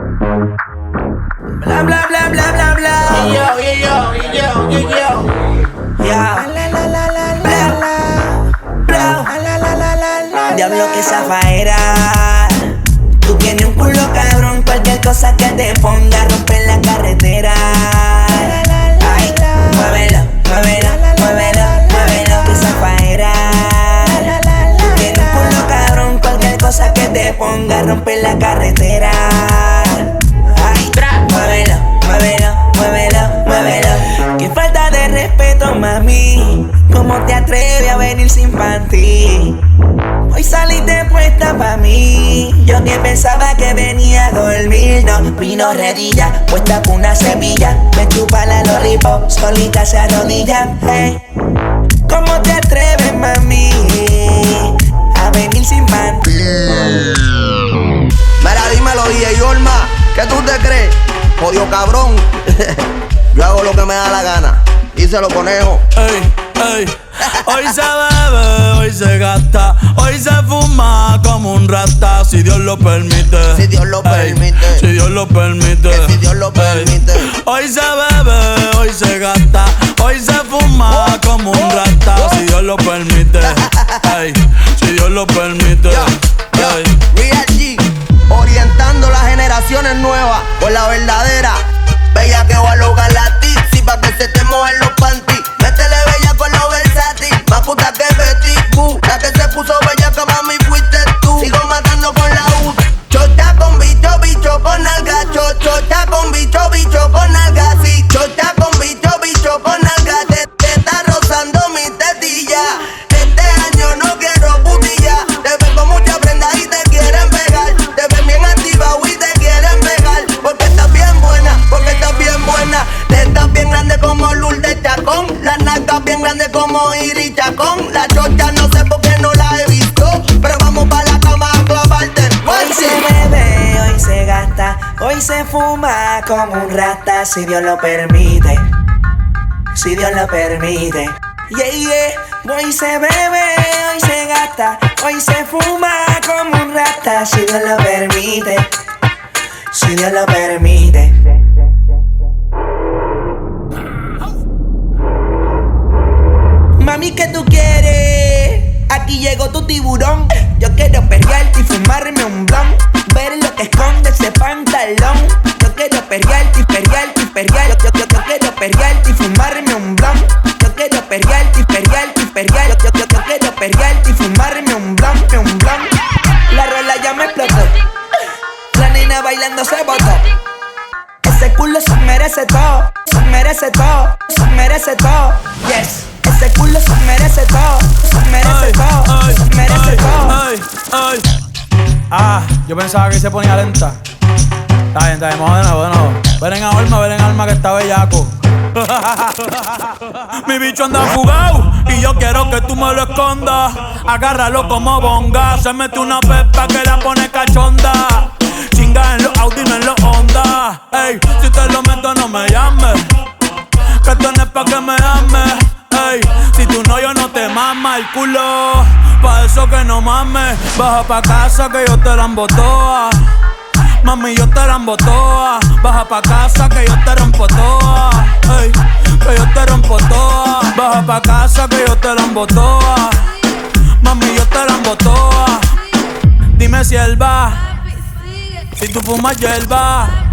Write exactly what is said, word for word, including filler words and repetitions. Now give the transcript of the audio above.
Bla bla bla bla bla bla. Yo, yo, yo, yo, yo, yo. Ya. La la la la la la. Bla. La la la la la. Diablo que zafaera. Tú tienes un culo cabrón, cualquier cosa que te ponga rompe la carretera. Ay, muévelo, muévelo, muévelo, muévelo que zafaera. Tú tienes un culo cabrón, cualquier cosa que te ponga rompe la carretera. Ay, muévelo, muévelo, muévelo, muévelo. Qué falta de respeto, mami. ¿Cómo te atreves a venir sin panty? Hoy saliste puesta pa' mí. Yo que pensaba que venía a dormir. No, vino redilla, puesta con una semilla. Me chupa la lollipop, solita se arrodilla. Hey, ¿cómo te atreves, mami, a venir sin panty? Mira, dímelo, D J Olma, ¿qué tú te crees? Jodido cabrón. Yo hago lo que me da la gana. Díselo, conejo. Ey, ey. Hoy se bebe, hoy se gasta, hoy se fuma como un rata, si Dios lo permite. Si Dios lo Ey, permite. si Dios lo permite. Que si Dios lo permite. Ey. Hoy se bebe, hoy se gasta, hoy se fuma como un rata, si Dios lo permite. Ey, si Dios lo permite. Yo, yo, Ey. Real G, orientando las generaciones nuevas con la verdadera. Bella que va a lograr la tipsy pa' que se te mojen los panties. Métele bella con los versátil, más puta que Betty Boo. La que se puso bella que mami fuiste tú. Sigo matando con la U. Chota con bicho, bicho con alga. Chota con bicho, bicho con alga. Sí, chota con bicho, bicho con alga. Te, te está rozando mi tetilla. Este año no quiero putilla. Te ven con mucha prenda y te quieren pegar. Te ven bien activado y te quieren pegar. Porque estás bien buena, porque estás bien buena. Te estás bien grande como Lourdes Chacón. Las nalgas bien grandes como Iris Chacón. La chocha no sé por qué no la he visto, pero vamos pa' la cama a clavarte. Hoy se bebe, hoy se gasta, hoy se fuma como un rata, si Dios lo permite. Si Dios lo permite. Yeah, yeah. Hoy se bebe, hoy se gasta, hoy se fuma como un rata, si Dios lo permite. Si Dios lo permite. Mami, ¿qué tú quieres? Aquí llegó tu tiburón. Yo quiero perrearte y fumarme un blunt. Ver lo que esconde ese pantalón. Yo quiero perrearte y perrearte y perrearte. Yo, yo, yo, yo quiero perrearte y fumarme un blunt. Yo quiero perrearte y perrearte y perrearte. Yo, yo, yo, yo quiero perrearte y fumarme un blunt, un blunt. La rola ya me explotó. La nena bailando se botó. Ese culo se merece todo, se merece todo, se merece todo. Yes. Ese culo se merece todo, se merece Ay, todo, ay, se merece ay, todo. ay, ay. Ah, yo pensaba que se ponía lenta. Está bien, está bien, vamos de nuevo, de nuevo. Ven en alma, ven en alma que está bellaco. Mi bicho anda fugado y yo quiero que tú me lo escondas. Agárralo como bonga. Se mete una pepa que la pone cachonda. Chinga en los Audi, no en los Honda. Ey, si te lo meto no me llames, que tú no es pa' que me ames. Ey, si tú no, yo no te mama el culo. Pa' eso que no mames. Baja pa' casa que yo te la embotoa. Mami, yo te la embotoa. Baja pa' casa que yo te rompo toa. Ey, que yo te rompo toa. Baja pa' casa que yo te la embotoa. Mami, yo te la embotoa. Dime si él va, si tú fumas hierba.